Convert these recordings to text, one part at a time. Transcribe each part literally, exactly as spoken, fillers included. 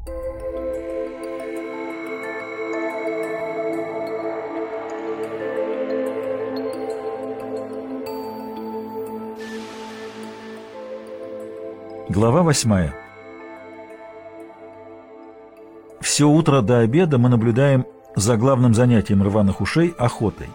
Глава восьмая. Все утро до обеда мы наблюдаем за главным занятием рваных ушей — охотой.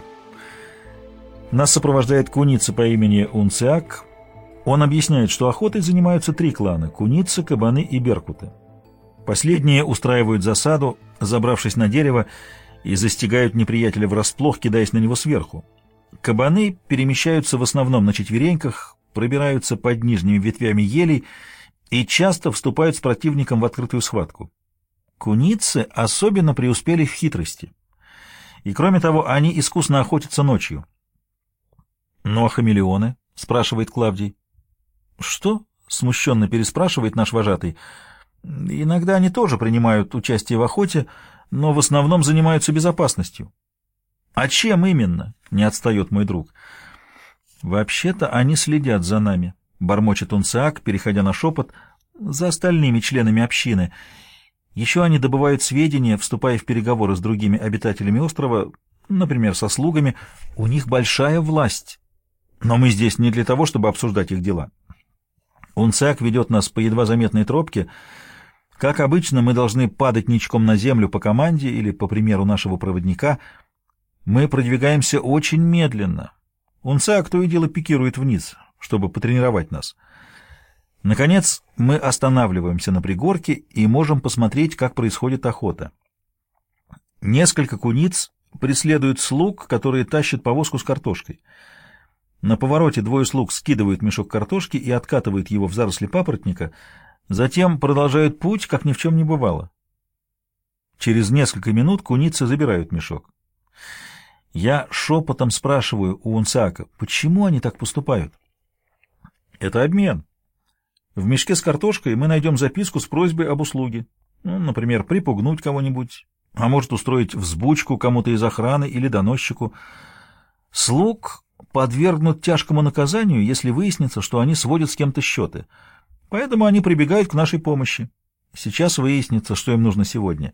Нас сопровождает куница по имени Унциак. Он объясняет, что охотой занимаются три клана — куницы, кабаны и беркуты. Последние устраивают засаду, забравшись на дерево, и застигают неприятеля врасплох, кидаясь на него сверху. Кабаны перемещаются в основном на четвереньках, пробираются под нижними ветвями елей и часто вступают с противником в открытую схватку. Куницы особенно преуспели в хитрости. И кроме того, они искусно охотятся ночью. «Ну а хамелеоны?» — спрашивает Клавдий. «Что?» — смущенно переспрашивает наш вожатый. «Иногда они тоже принимают участие в охоте, но в основном занимаются безопасностью». «А чем именно?» — не отстает мой друг. «Вообще-то они следят за нами», — бормочет Унциак, переходя на шепот, — «за остальными членами общины. Еще они добывают сведения, вступая в переговоры с другими обитателями острова, например, со слугами. У них большая власть. Но мы здесь не для того, чтобы обсуждать их дела». Унциак ведет нас по едва заметной тропке. Как обычно, мы должны падать ничком на землю по команде или по примеру нашего проводника. Мы продвигаемся очень медленно. Унциак то и дело пикирует вниз, чтобы потренировать нас. Наконец, мы останавливаемся на пригорке и можем посмотреть, как происходит охота. Несколько куниц преследуют слуг, которые тащат повозку с картошкой. На повороте двое слуг скидывают мешок картошки и откатывают его в заросли папоротника, затем продолжают путь, как ни в чем не бывало. Через несколько минут куницы забирают мешок. Я шепотом спрашиваю у Унциака, почему они так поступают. «Это обмен. В мешке с картошкой мы найдем записку с просьбой об услуге. Ну, например, припугнуть кого-нибудь, а может устроить взбучку кому-то из охраны или доносчику. Слуг подвергнут тяжкому наказанию, если выяснится, что они сводят с кем-то счеты. Поэтому они прибегают к нашей помощи. Сейчас выяснится, что им нужно сегодня».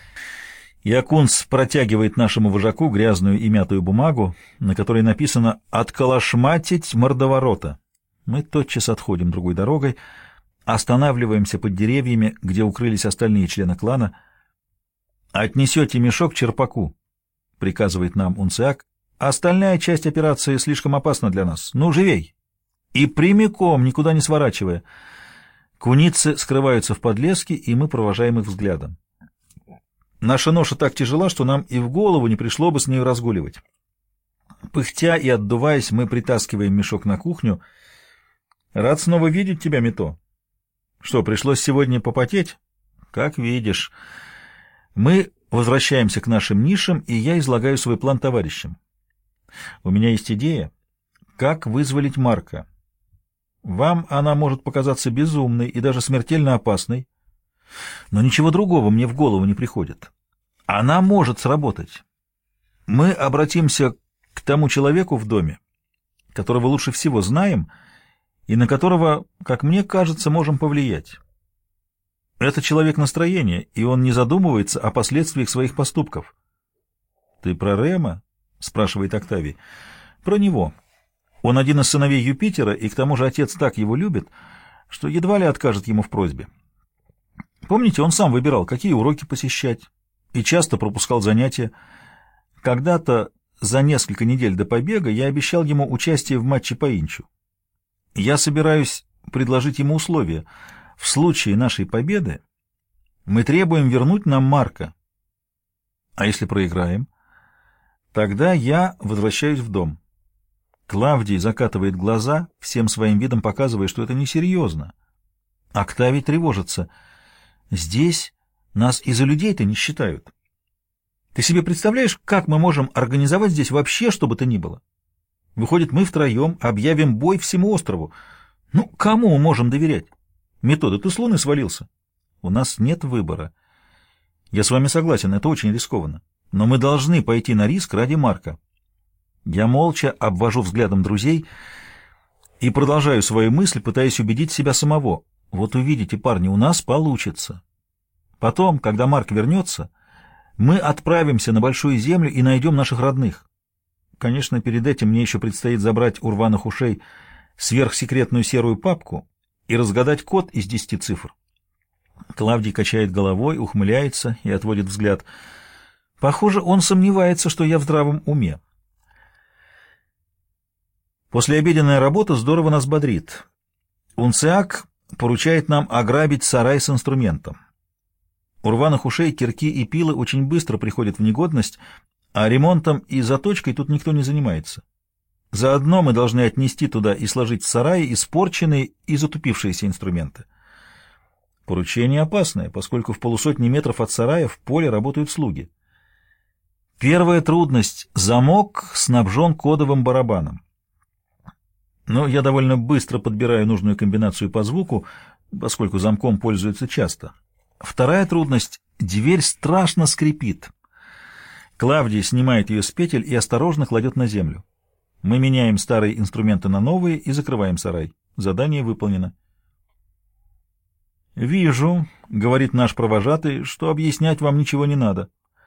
И Акунц протягивает нашему вожаку грязную и мятую бумагу, на которой написано «Отколошматить мордоворота». Мы тотчас отходим другой дорогой, останавливаемся под деревьями, где укрылись остальные члены клана. «Отнесете мешок черпаку», — приказывает нам Унциак. «Остальная часть операции слишком опасна для нас. Ну, живей!» И прямиком, никуда не сворачивая. Куницы скрываются в подлеске, и мы провожаем их взглядом. Наша ноша так тяжела, что нам и в голову не пришло бы с нею разгуливать. Пыхтя и отдуваясь, мы притаскиваем мешок на кухню. «Рад снова видеть тебя, Мито. Что, пришлось сегодня попотеть?» «Как видишь». Мы возвращаемся к нашим нишам, и я излагаю свой план товарищам. У меня есть идея, как вызволить Марка. Вам она может показаться безумной и даже смертельно опасной, но ничего другого мне в голову не приходит. Она может сработать. Мы обратимся к тому человеку в доме, которого лучше всего знаем и на которого, как мне кажется, можем повлиять. Это человек настроения, и он не задумывается о последствиях своих поступков. — Ты про Рема? — спрашивает Октавий. — Про него. Он один из сыновей Юпитера, и к тому же отец так его любит, что едва ли откажет ему в просьбе. Помните, он сам выбирал, какие уроки посещать, и часто пропускал занятия. Когда-то, за несколько недель до побега, я обещал ему участие в матче по инчу. Я собираюсь предложить ему условия. В случае нашей победы мы требуем вернуть нам Марка. А если проиграем? Тогда я возвращаюсь в дом. Клавдий закатывает глаза, всем своим видом показывая, что это несерьезно. Октавий тревожится. Здесь нас и за людей-то не считают. Ты себе представляешь, как мы можем организовать здесь вообще что бы то ни было? Выходит, мы втроем объявим бой всему острову. Ну, кому мы можем доверять? Метода, ты с луны свалился. У нас нет выбора. Я с вами согласен, это очень рискованно. Но мы должны пойти на риск ради Марка. Я молча обвожу взглядом друзей и продолжаю свою мысль, пытаясь убедить себя самого. Вот увидите, парни, у нас получится. Потом, когда Марк вернется, мы отправимся на Большую Землю и найдем наших родных. Конечно, перед этим мне еще предстоит забрать у рваных ушей сверхсекретную серую папку и разгадать код из десяти цифр. Клавдий качает головой, ухмыляется и отводит взгляд. Похоже, он сомневается, что я в здравом уме. Послеобеденная работа здорово нас бодрит. Унциак поручает нам ограбить сарай с инструментом. У рваных ушей кирки и пилы очень быстро приходят в негодность, а ремонтом и заточкой тут никто не занимается. Заодно мы должны отнести туда и сложить в сарае испорченные и затупившиеся инструменты. Поручение опасное, поскольку в полусотни метров от сарая в поле работают слуги. Первая трудность — замок снабжен кодовым барабаном. Но я довольно быстро подбираю нужную комбинацию по звуку, поскольку замком пользуются часто. Вторая трудность — дверь страшно скрипит. Клавдий снимает ее с петель и осторожно кладет на землю. Мы меняем старые инструменты на новые и закрываем сарай. Задание выполнено. «Вижу», — говорит наш провожатый, — «что объяснять вам ничего не надо».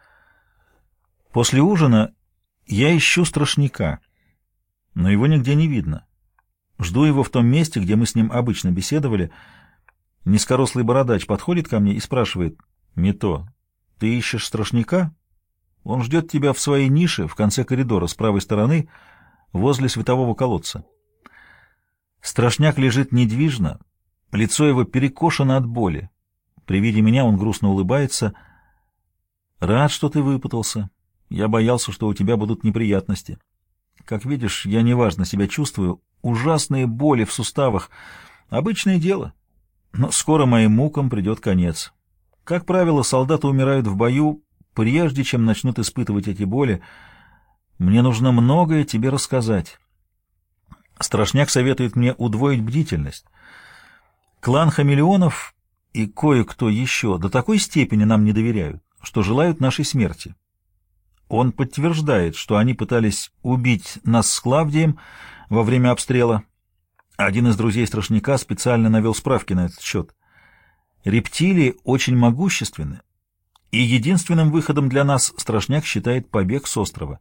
После ужина я ищу страшняка, но его нигде не видно. Жду его в том месте, где мы с ним обычно беседовали. Низкорослый бородач подходит ко мне и спрашивает: «Мито, ты ищешь страшняка? Он ждет тебя в своей нише в конце коридора с правой стороны, возле светового колодца». Страшняк лежит недвижно, лицо его перекошено от боли. При виде меня он грустно улыбается. «Рад, что ты выпутался. Я боялся, что у тебя будут неприятности. Как видишь, я неважно себя чувствую. Ужасные боли в суставах. Обычное дело. Но скоро моим мукам придет конец. Как правило, солдаты умирают в бою, прежде чем начнут испытывать эти боли. Мне нужно многое тебе рассказать». Страшняк советует мне удвоить бдительность. Клан хамелеонов и кое-кто еще до такой степени нам не доверяют, что желают нашей смерти. Он подтверждает, что они пытались убить нас с Клавдием во время обстрела. Один из друзей Страшняка специально навел справки на этот счет. Рептилии очень могущественны, и единственным выходом для нас Страшняк считает побег с острова.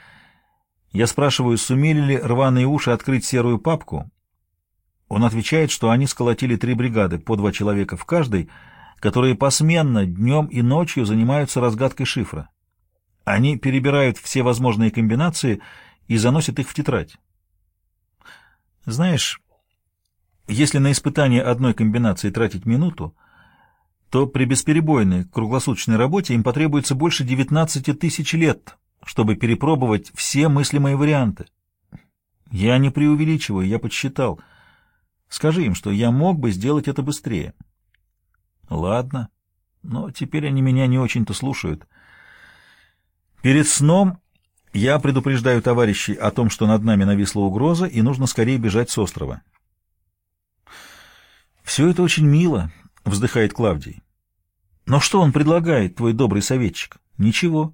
Я спрашиваю, сумели ли рваные уши открыть серую папку. Он отвечает, что они сколотили три бригады, по два человека в каждой, которые посменно днем и ночью занимаются разгадкой шифра. Они перебирают все возможные комбинации и заносят их в тетрадь. Знаешь, если на испытание одной комбинации тратить минуту, то при бесперебойной круглосуточной работе им потребуется больше девятнадцати тысяч лет, чтобы перепробовать все мыслимые варианты. Я не преувеличиваю, я подсчитал. Скажи им, что я мог бы сделать это быстрее. Ладно, но теперь они меня не очень-то слушают. Перед сном я предупреждаю товарищей о том, что над нами нависла угроза, и нужно скорее бежать с острова. «Все это очень мило», — вздыхает Клавдий. «Но что он предлагает, твой добрый советчик? Ничего».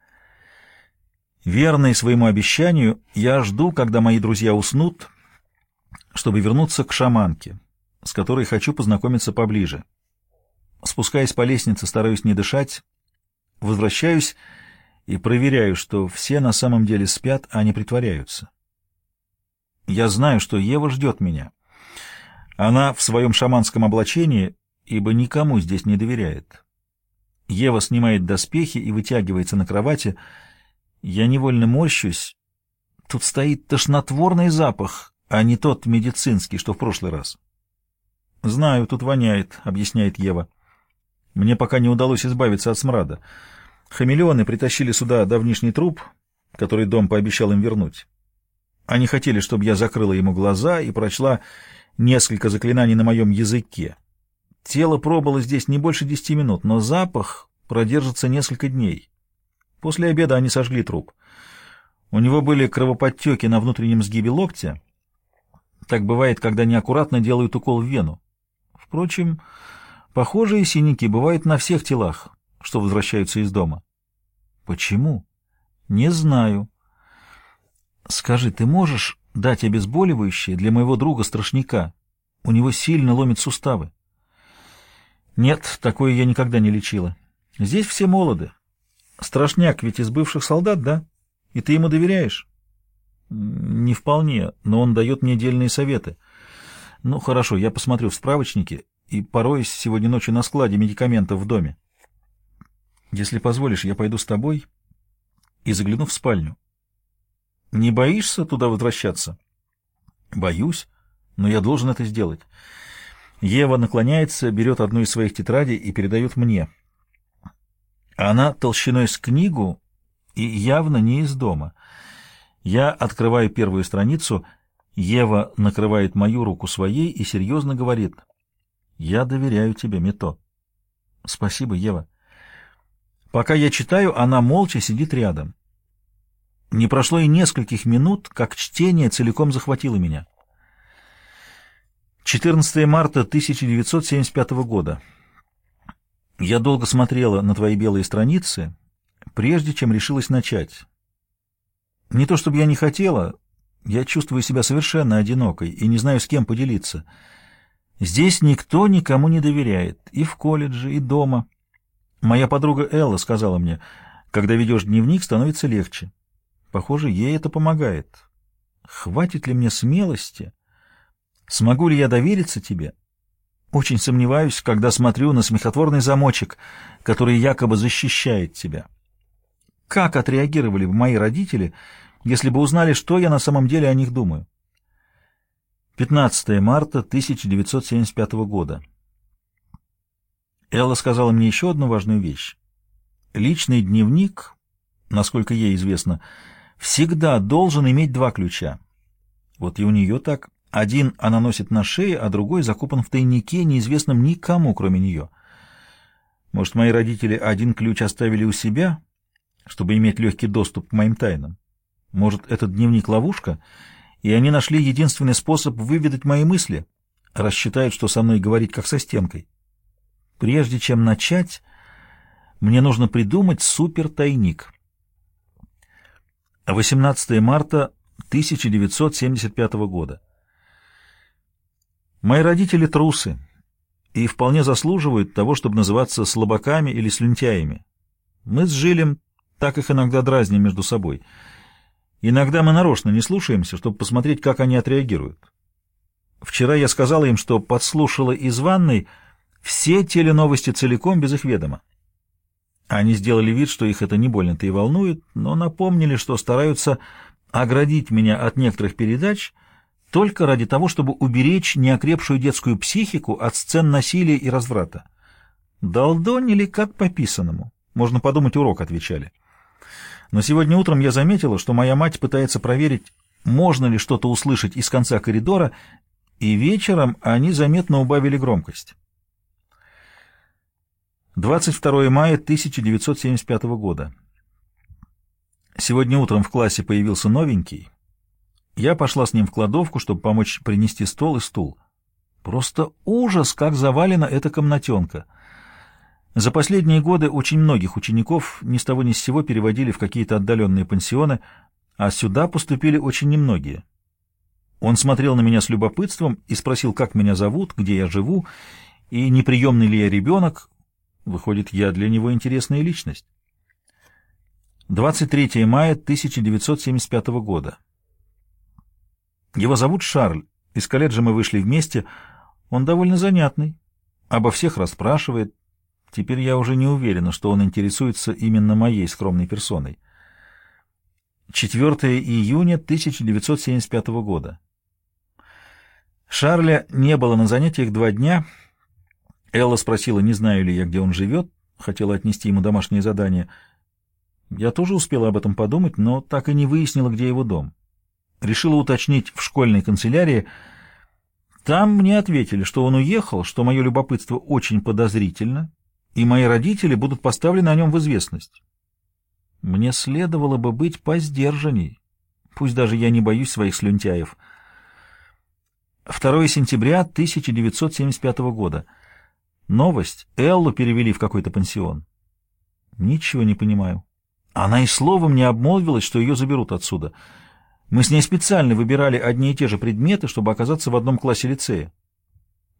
Верный своему обещанию, я жду, когда мои друзья уснут, чтобы вернуться к шаманке, с которой хочу познакомиться поближе. Спускаясь по лестнице, стараюсь не дышать, возвращаюсь и проверяю, что все на самом деле спят, а не притворяются. Я знаю, что Ева ждет меня. Она в своем шаманском облачении, ибо никому здесь не доверяет. Ева снимает доспехи и вытягивается на кровати. Я невольно морщусь. Тут стоит тошнотворный запах, а не тот медицинский, что в прошлый раз. «Знаю, тут воняет», — объясняет Ева. «Мне пока не удалось избавиться от смрада. Хамелеоны притащили сюда давнишний труп, который дом пообещал им вернуть. Они хотели, чтобы я закрыла ему глаза и прочла несколько заклинаний на моем языке. Тело пробыло здесь не больше десяти минут, но запах продержится несколько дней. После обеда они сожгли труп. У него были кровоподтеки на внутреннем сгибе локтя. Так бывает, когда неаккуратно делают укол в вену. Впрочем, похожие синяки бывают на всех телах, что возвращаются из дома. Почему? Не знаю. Скажи, ты можешь дать обезболивающее для моего друга Страшняка? У него сильно ломит суставы. Нет, такое я никогда не лечила. Здесь все молоды. Страшняк ведь из бывших солдат, да? И ты ему доверяешь? Не вполне, но он дает мне дельные советы. Ну, хорошо, я посмотрю в справочнике и пороюсь сегодня ночью на складе медикаментов в доме. Если позволишь, я пойду с тобой и загляну в спальню. Не боишься туда возвращаться? Боюсь, но я должен это сделать. Ева наклоняется, берет одну из своих тетрадей и передает мне. Она толщиной с книгу и явно не из дома. Я открываю первую страницу. Ева накрывает мою руку своей и серьезно говорит: «Я доверяю тебе, Мито». «Спасибо, Ева». Пока я читаю, она молча сидит рядом. Не прошло и нескольких минут, как чтение целиком захватило меня. четырнадцатое марта тысяча девятьсот семьдесят пятого года. Я долго смотрела на твои белые страницы, прежде чем решилась начать. Не то чтобы я не хотела, я чувствую себя совершенно одинокой и не знаю, с кем поделиться. Здесь никто никому не доверяет, и в колледже, и дома. Моя подруга Элла сказала мне: когда ведешь дневник, становится легче. Похоже, ей это помогает. Хватит ли мне смелости? Смогу ли я довериться тебе? Очень сомневаюсь, когда смотрю на смехотворный замочек, который якобы защищает тебя. Как отреагировали бы мои родители, если бы узнали, что я на самом деле о них думаю? пятнадцатое марта тысяча девятьсот семьдесят пятого года. Элла сказала мне еще одну важную вещь. Личный дневник, насколько ей известно, всегда должен иметь два ключа. Вот и у нее так. Один она носит на шее, а другой закопан в тайнике, неизвестном никому, кроме нее. Может, мои родители один ключ оставили у себя, чтобы иметь легкий доступ к моим тайнам? Может, этот дневник — ловушка, и они нашли единственный способ выведать мои мысли, рассчитают, что со мной говорить как со стенкой. Прежде чем начать, мне нужно придумать супертайник. восемнадцатое марта тысяча девятьсот семьдесят пятого года. Мои родители трусы и вполне заслуживают того, чтобы называться слабаками или слюнтяями. Мы с Жилем так их иногда дразним между собой. Иногда мы нарочно не слушаемся, чтобы посмотреть, как они отреагируют. Вчера я сказала им, что подслушала из ванной все теленовости целиком без их ведома. Они сделали вид, что их это не больно-то и волнует, но напомнили, что стараются оградить меня от некоторых передач только ради того, чтобы уберечь неокрепшую детскую психику от сцен насилия и разврата. Долдонили как по писанному. Можно подумать, урок отвечали. Но сегодня утром я заметила, что моя мать пытается проверить, можно ли что-то услышать из конца коридора, и вечером они заметно убавили громкость. двадцать второе мая тысяча девятьсот семьдесят пятого года. Сегодня утром в классе появился новенький. Я пошла с ним в кладовку, чтобы помочь принести стол и стул. Просто ужас, как завалена эта комнатенка. За последние годы очень многих учеников ни с того ни с сего переводили в какие-то отдаленные пансионы, а сюда поступили очень немногие. Он смотрел на меня с любопытством и спросил, как меня зовут, где я живу, и неприемный ли я ребенок. Выходит, я для него интересная личность. двадцать третье мая тысяча девятьсот семьдесят пятого года. Его зовут Шарль. Из колледжа мы вышли вместе. Он довольно занятный. Обо всех расспрашивает. Теперь я уже не уверена, что он интересуется именно моей скромной персоной. четвёртое июня тысяча девятьсот семьдесят пятого года. Шарля не было на занятиях два дня. Элла спросила, не знаю ли я, где он живет. Хотела отнести ему домашнее задание. Я тоже успела об этом подумать, но так и не выяснила, где его дом. Решила уточнить в школьной канцелярии. Там мне ответили, что он уехал, что мое любопытство очень подозрительно, и мои родители будут поставлены о нем в известность. Мне следовало бы быть посдержанней, пусть даже я не боюсь своих слюнтяев. второе сентября тысяча девятьсот семьдесят пятого года. Новость. Эллу перевели в какой-то пансион. Ничего не понимаю. Она и словом не обмолвилась, что ее заберут отсюда. Мы с ней специально выбирали одни и те же предметы, чтобы оказаться в одном классе лицея.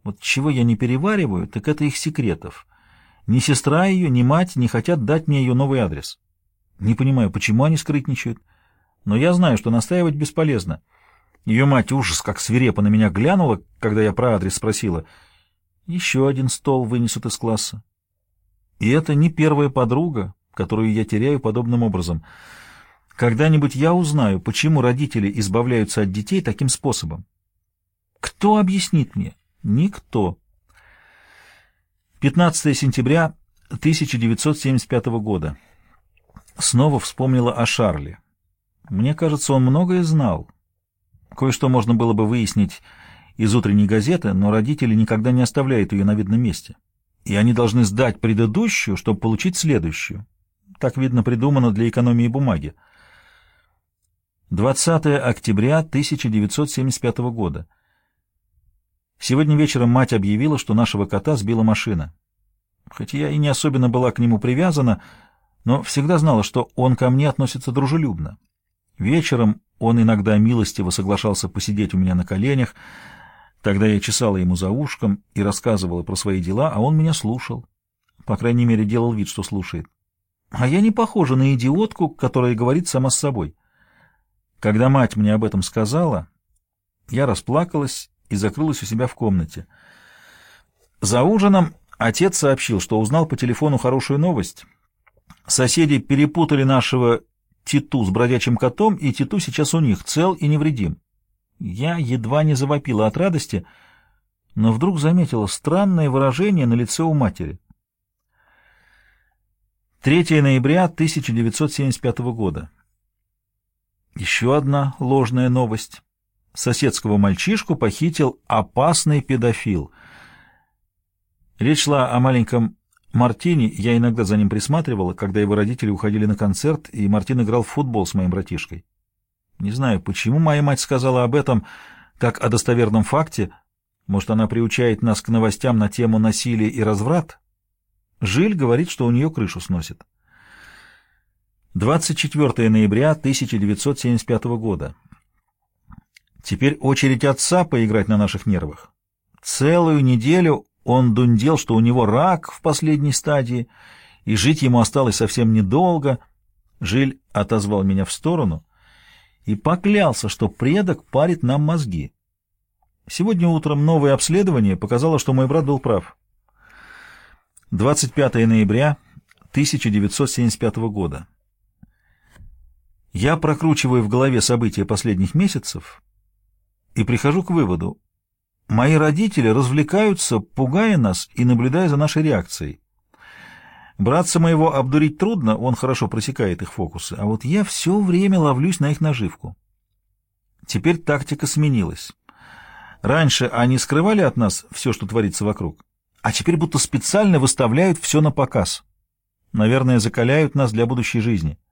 Вот чего я не перевариваю, так это их секретов. Ни сестра ее, ни мать не хотят дать мне ее новый адрес. Не понимаю, почему они скрытничают, но я знаю, что настаивать бесполезно. Ее мать ужас как свирепо на меня глянула, когда я про адрес спросила. Еще один стол вынесут из класса. И это не первая подруга, которую я теряю подобным образом. Когда-нибудь я узнаю, почему родители избавляются от детей таким способом. Кто объяснит мне? Никто. пятнадцатое сентября тысяча девятьсот семьдесят пятого года. Снова вспомнила о Шарле. Мне кажется, он многое знал. Кое-что можно было бы выяснить из утренней газеты, но родители никогда не оставляют ее на видном месте. И они должны сдать предыдущую, чтобы получить следующую. Так, видно, придумано для экономии бумаги. двадцатое октября тысяча девятьсот семьдесят пятого года. Сегодня вечером мать объявила, что нашего кота сбила машина. Хоть я и не особенно была к нему привязана, но всегда знала, что он ко мне относится дружелюбно. Вечером он иногда милостиво соглашался посидеть у меня на коленях. Тогда я чесала ему за ушком и рассказывала про свои дела, а он меня слушал. По крайней мере, делал вид, что слушает. А я не похожа на идиотку, которая говорит сама с собой. Когда мать мне об этом сказала, я расплакалась и закрылась у себя в комнате. За ужином отец сообщил, что узнал по телефону хорошую новость. Соседи перепутали нашего Титу с бродячим котом, и Титу сейчас у них, цел и невредим. Я едва не завопила от радости, но вдруг заметила странное выражение на лице у матери. третьего ноября тысяча девятьсот семьдесят пятого года. Еще одна ложная новость. Соседского мальчишку похитил опасный педофил. Речь шла о маленьком Мартине. Я иногда за ним присматривала, когда его родители уходили на концерт, и Мартин играл в футбол с моим братишкой. Не знаю, почему моя мать сказала об этом как о достоверном факте. Может, она приучает нас к новостям на тему насилия и разврат? Жиль говорит, что у нее крышу сносит. двадцать четвёртого ноября тысяча девятьсот семьдесят пятого года. Теперь очередь отца поиграть на наших нервах. Целую неделю он дундел, что у него рак в последней стадии, и жить ему осталось совсем недолго. Жиль отозвал меня в сторону и поклялся, что предок парит нам мозги. Сегодня утром новое обследование показало, что мой брат был прав. двадцать пятого ноября тысяча девятьсот семьдесят пятого года. Я прокручиваю в голове события последних месяцев и прихожу к выводу. Мои родители развлекаются, пугая нас и наблюдая за нашей реакцией. Братца моего обдурить трудно, он хорошо просекает их фокусы, а вот я все время ловлюсь на их наживку. Теперь тактика сменилась. Раньше они скрывали от нас все, что творится вокруг, а теперь будто специально выставляют все на показ. Наверное, закаляют нас для будущей жизни.